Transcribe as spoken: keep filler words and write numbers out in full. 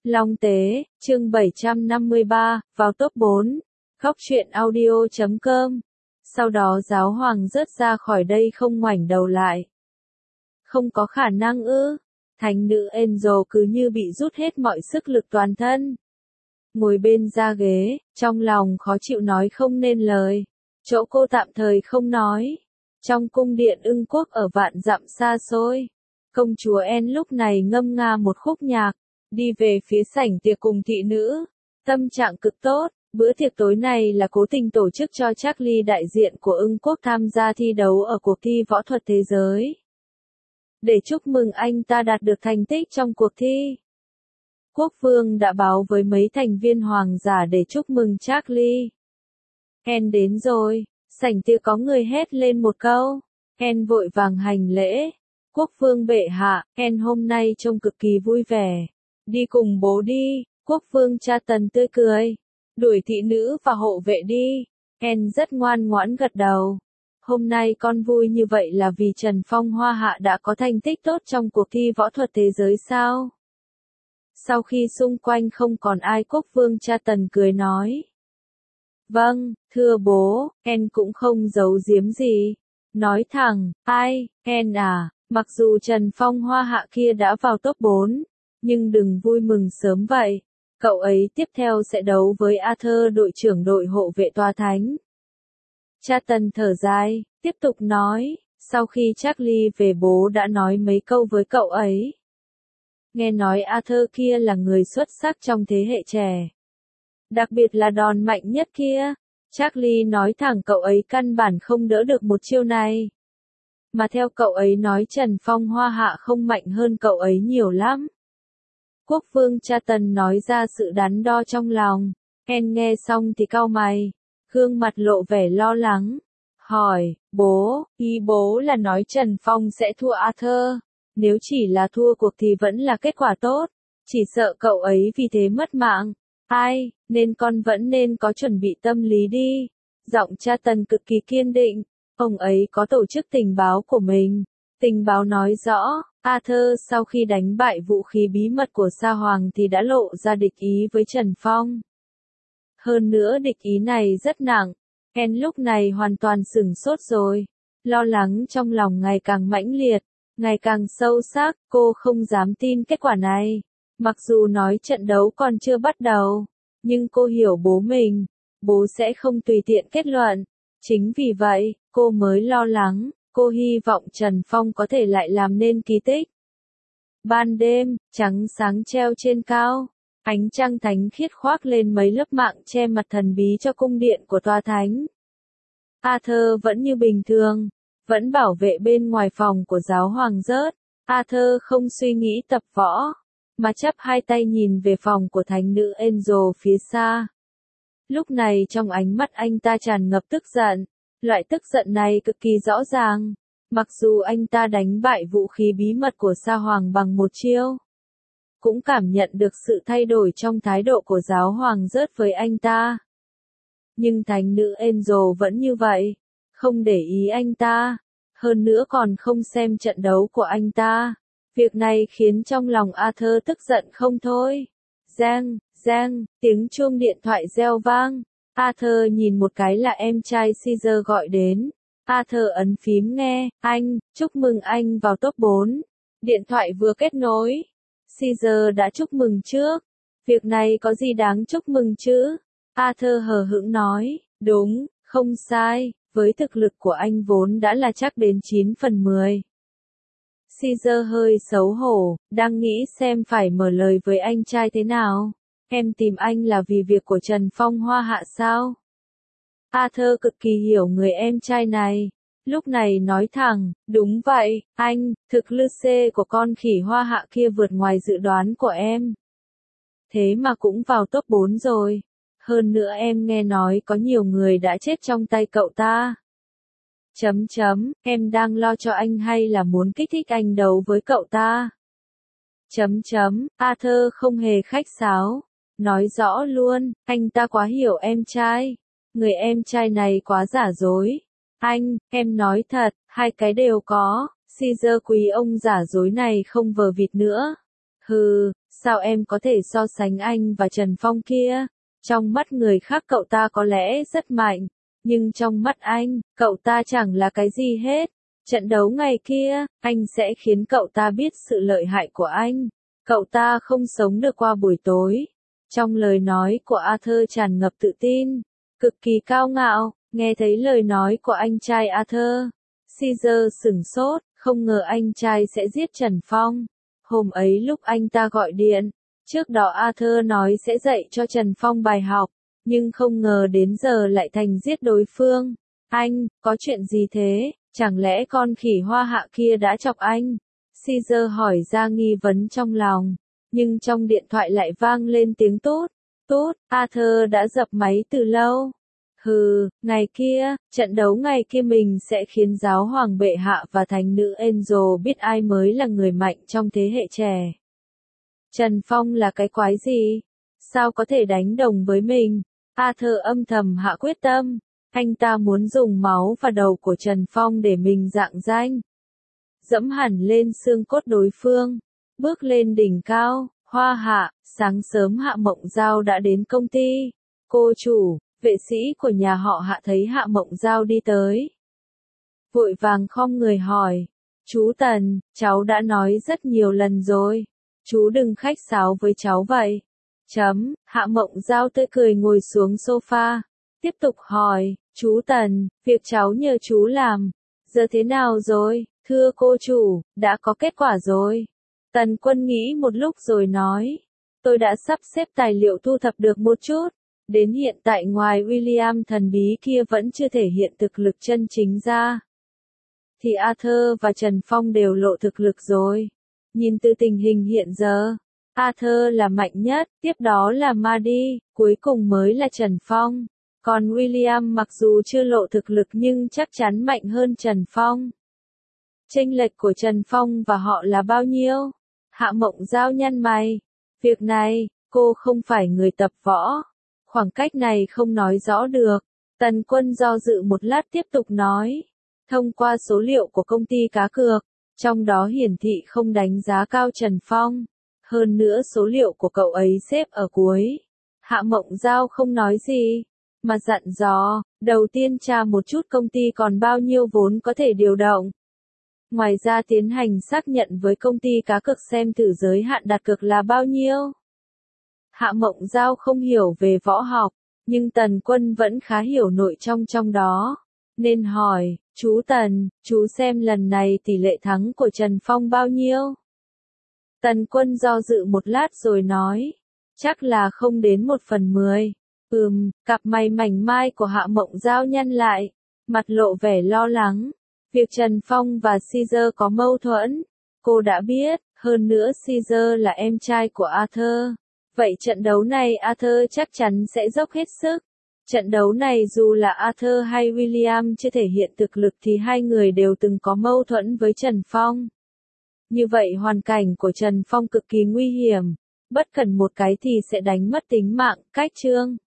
Long Tế, chương bảy trăm năm mươi ba, vào top bốn. Góc truyện audio chấm com. Sau đó giáo hoàng rớt ra khỏi đây không ngoảnh đầu lại. Không có khả năng ư? Thánh nữ Angel cứ như bị rút hết mọi sức lực toàn thân. Ngồi bên ra ghế, trong lòng khó chịu nói không nên lời. Chỗ cô tạm thời không nói. Trong cung điện ưng quốc ở vạn dặm xa xôi, công chúa En lúc này ngâm nga một khúc nhạc, đi về phía sảnh tiệc cùng thị nữ. Tâm trạng cực tốt, bữa tiệc tối này là cố tình tổ chức cho Charlie đại diện của ưng quốc tham gia thi đấu ở cuộc thi võ thuật thế giới. Để chúc mừng anh ta đạt được thành tích trong cuộc thi, quốc vương đã báo với mấy thành viên hoàng giả để chúc mừng Charlie. En đến rồi, sảnh tiệc có người hét lên một câu. En vội vàng hành lễ. Quốc vương bệ hạ, En hôm nay trông cực kỳ vui vẻ. Đi cùng bố đi, quốc vương cha tần tươi cười. Đuổi thị nữ và hộ vệ đi. En rất ngoan ngoãn gật đầu. Hôm nay con vui như vậy là vì Trần Phong Hoa Hạ đã có thành tích tốt trong cuộc thi võ thuật thế giới sao? Sau khi xung quanh không còn ai, quốc vương cha tần cười nói. Vâng, thưa bố, En cũng không giấu giếm gì. Nói thẳng, ai, En à, mặc dù Trần Phong Hoa Hạ kia đã vào top bốn, nhưng đừng vui mừng sớm vậy. Cậu ấy tiếp theo sẽ đấu với Arthur, đội trưởng đội hộ vệ tòa thánh. Cha tần thở dài, tiếp tục nói, sau khi Charlie về bố đã nói mấy câu với cậu ấy. Nghe nói Arthur kia là người xuất sắc trong thế hệ trẻ. Đặc biệt là đòn mạnh nhất kia. Charlie nói thẳng cậu ấy căn bản không đỡ được một chiêu này. Mà theo cậu ấy nói Trần Phong Hoa Hạ không mạnh hơn cậu ấy nhiều lắm. Quốc vương cha tần nói ra sự đắn đo trong lòng. En nghe xong thì cau mày, gương mặt lộ vẻ lo lắng. Hỏi, bố, ý bố là nói Trần Phong sẽ thua Arthur. Nếu chỉ là thua cuộc thì vẫn là kết quả tốt. Chỉ sợ cậu ấy vì thế mất mạng. Ai, nên con vẫn nên có chuẩn bị tâm lý đi. Giọng cha tần cực kỳ kiên định. Ông ấy có tổ chức tình báo của mình. Tình báo nói rõ, Arthur sau khi đánh bại vũ khí bí mật của Sa Hoàng thì đã lộ ra địch ý với Trần Phong. Hơn nữa địch ý này rất nặng. En lúc này hoàn toàn sửng sốt rồi. Lo lắng trong lòng ngày càng mãnh liệt, ngày càng sâu sắc, cô không dám tin kết quả này. Mặc dù nói trận đấu còn chưa bắt đầu, nhưng cô hiểu bố mình, bố sẽ không tùy tiện kết luận. Chính vì vậy, cô mới lo lắng, cô hy vọng Trần Phong có thể lại làm nên kỳ tích. Ban đêm, trắng sáng treo trên cao, ánh trăng thánh khiết khoác lên mấy lớp mạng che mặt thần bí cho cung điện của tòa thánh. Arthur vẫn như bình thường, vẫn bảo vệ bên ngoài phòng của giáo hoàng rớt. Arthur không suy nghĩ tập võ, mà chắp hai tay nhìn về phòng của thánh nữ Angel phía xa. Lúc này trong ánh mắt anh ta tràn ngập tức giận, loại tức giận này cực kỳ rõ ràng. Mặc dù anh ta đánh bại vũ khí bí mật của Sa Hoàng bằng một chiêu, cũng cảm nhận được sự thay đổi trong thái độ của giáo hoàng rớt với anh ta. Nhưng thánh nữ Angel vẫn như vậy, không để ý anh ta, hơn nữa còn không xem trận đấu của anh ta. Việc này khiến trong lòng Arthur tức giận không thôi. Giang, giang, tiếng chuông điện thoại reo vang. Arthur nhìn một cái là em trai Caesar gọi đến. Arthur ấn phím nghe, anh, chúc mừng anh vào top bốn. Điện thoại vừa kết nối. Caesar đã chúc mừng trước. Việc này có gì đáng chúc mừng chứ? Arthur hờ hững nói, đúng, không sai, với thực lực của anh vốn đã là chắc đến chín phần mười. Caesar hơi xấu hổ, đang nghĩ xem phải mở lời với anh trai thế nào. Em tìm anh là vì việc của Trần Phong Hoa Hạ sao? Arthur cực kỳ hiểu người em trai này. Lúc này nói thẳng, đúng vậy, anh, thực lực C của con khỉ Hoa Hạ kia vượt ngoài dự đoán của em. Thế mà cũng vào top bốn rồi. Hơn nữa em nghe nói có nhiều người đã chết trong tay cậu ta. Chấm chấm, em đang lo cho anh hay là muốn kích thích anh đấu với cậu ta? Chấm chấm, Arthur không hề khách sáo. Nói rõ luôn, anh ta quá hiểu em trai. Người em trai này quá giả dối. Anh, em nói thật, hai cái đều có. Caesar quý ông giả dối này không vờ vịt nữa. Hừ, sao em có thể so sánh anh và Trần Phong kia? Trong mắt người khác cậu ta có lẽ rất mạnh, nhưng trong mắt anh, cậu ta chẳng là cái gì hết. Trận đấu ngày kia, anh sẽ khiến cậu ta biết sự lợi hại của anh. Cậu ta không sống được qua buổi tối. Trong lời nói của Arthur tràn ngập tự tin, cực kỳ cao ngạo. Nghe thấy lời nói của anh trai Arthur, Caesar sửng sốt, không ngờ anh trai sẽ giết Trần Phong. Hôm ấy lúc anh ta gọi điện, trước đó Arthur nói sẽ dạy cho Trần Phong bài học, nhưng không ngờ đến giờ lại thành giết đối phương. Anh, có chuyện gì thế? Chẳng lẽ con khỉ hoa hạ kia đã chọc anh? Caesar hỏi ra nghi vấn trong lòng, nhưng trong điện thoại lại vang lên tiếng tút. Tút, Arthur đã dập máy từ lâu. Hừ, ngày kia, trận đấu ngày kia mình sẽ khiến giáo hoàng bệ hạ và thánh nữ Angel biết ai mới là người mạnh trong thế hệ trẻ. Trần Phong là cái quái gì? Sao có thể đánh đồng với mình? Arthur âm thầm hạ quyết tâm. Anh ta muốn dùng máu và đầu của Trần Phong để mình rạng danh. Dẫm hẳn lên xương cốt đối phương. Bước lên đỉnh cao, Hoa Hạ, sáng sớm Hạ Mộng Giao đã đến công ty. Cô chủ, vệ sĩ của nhà họ Hạ thấy Hạ Mộng Giao đi tới. Vội vàng khom người hỏi. Chú Tần, cháu đã nói rất nhiều lần rồi. Chú đừng khách sáo với cháu vậy. Chấm, Hạ Mộng Giao tươi cười ngồi xuống sofa. Tiếp tục hỏi, chú Tần, việc cháu nhờ chú làm, giờ thế nào rồi? Thưa cô chủ, đã có kết quả rồi. Tần Quân nghĩ một lúc rồi nói, tôi đã sắp xếp tài liệu thu thập được một chút. Đến hiện tại ngoài William thần bí kia vẫn chưa thể hiện thực lực chân chính ra, thì Arthur và Trần Phong đều lộ thực lực rồi. Nhìn từ tình hình hiện giờ, Arthur là mạnh nhất, tiếp đó là Maddy, cuối cùng mới là Trần Phong. Còn William mặc dù chưa lộ thực lực nhưng chắc chắn mạnh hơn Trần Phong. Chênh lệch của Trần Phong và họ là bao nhiêu? Hạ Mộng Giao nhăn mày. Việc này, cô không phải người tập võ. Khoảng cách này không nói rõ được. Tần Quân do dự một lát tiếp tục nói. Thông qua số liệu của công ty cá cược, trong đó hiển thị không đánh giá cao Trần Phong. Hơn nữa số liệu của cậu ấy xếp ở cuối. Hạ Mộng Giao không nói gì, mà dặn dò, đầu tiên tra một chút công ty còn bao nhiêu vốn có thể điều động. Ngoài ra tiến hành xác nhận với công ty cá cược xem thử giới hạn đặt cược là bao nhiêu. Hạ Mộng Giao không hiểu về võ học, nhưng Tần Quân vẫn khá hiểu nội trong trong đó. Nên hỏi, chú Tần, chú xem lần này tỷ lệ thắng của Trần Phong bao nhiêu? Tần Quân do dự một lát rồi nói, chắc là không đến một phần mười. Ừm, cặp mày mảnh mai của Hạ Mộng Giao nhăn lại, mặt lộ vẻ lo lắng. Việc Trần Phong và Caesar có mâu thuẫn, cô đã biết, hơn nữa Caesar là em trai của Arthur. Vậy trận đấu này Arthur chắc chắn sẽ dốc hết sức. Trận đấu này dù là Arthur hay William chưa thể hiện thực lực thì hai người đều từng có mâu thuẫn với Trần Phong. Như vậy hoàn cảnh của Trần Phong cực kỳ nguy hiểm, bất cẩn một cái thì sẽ đánh mất tính mạng. Cách chương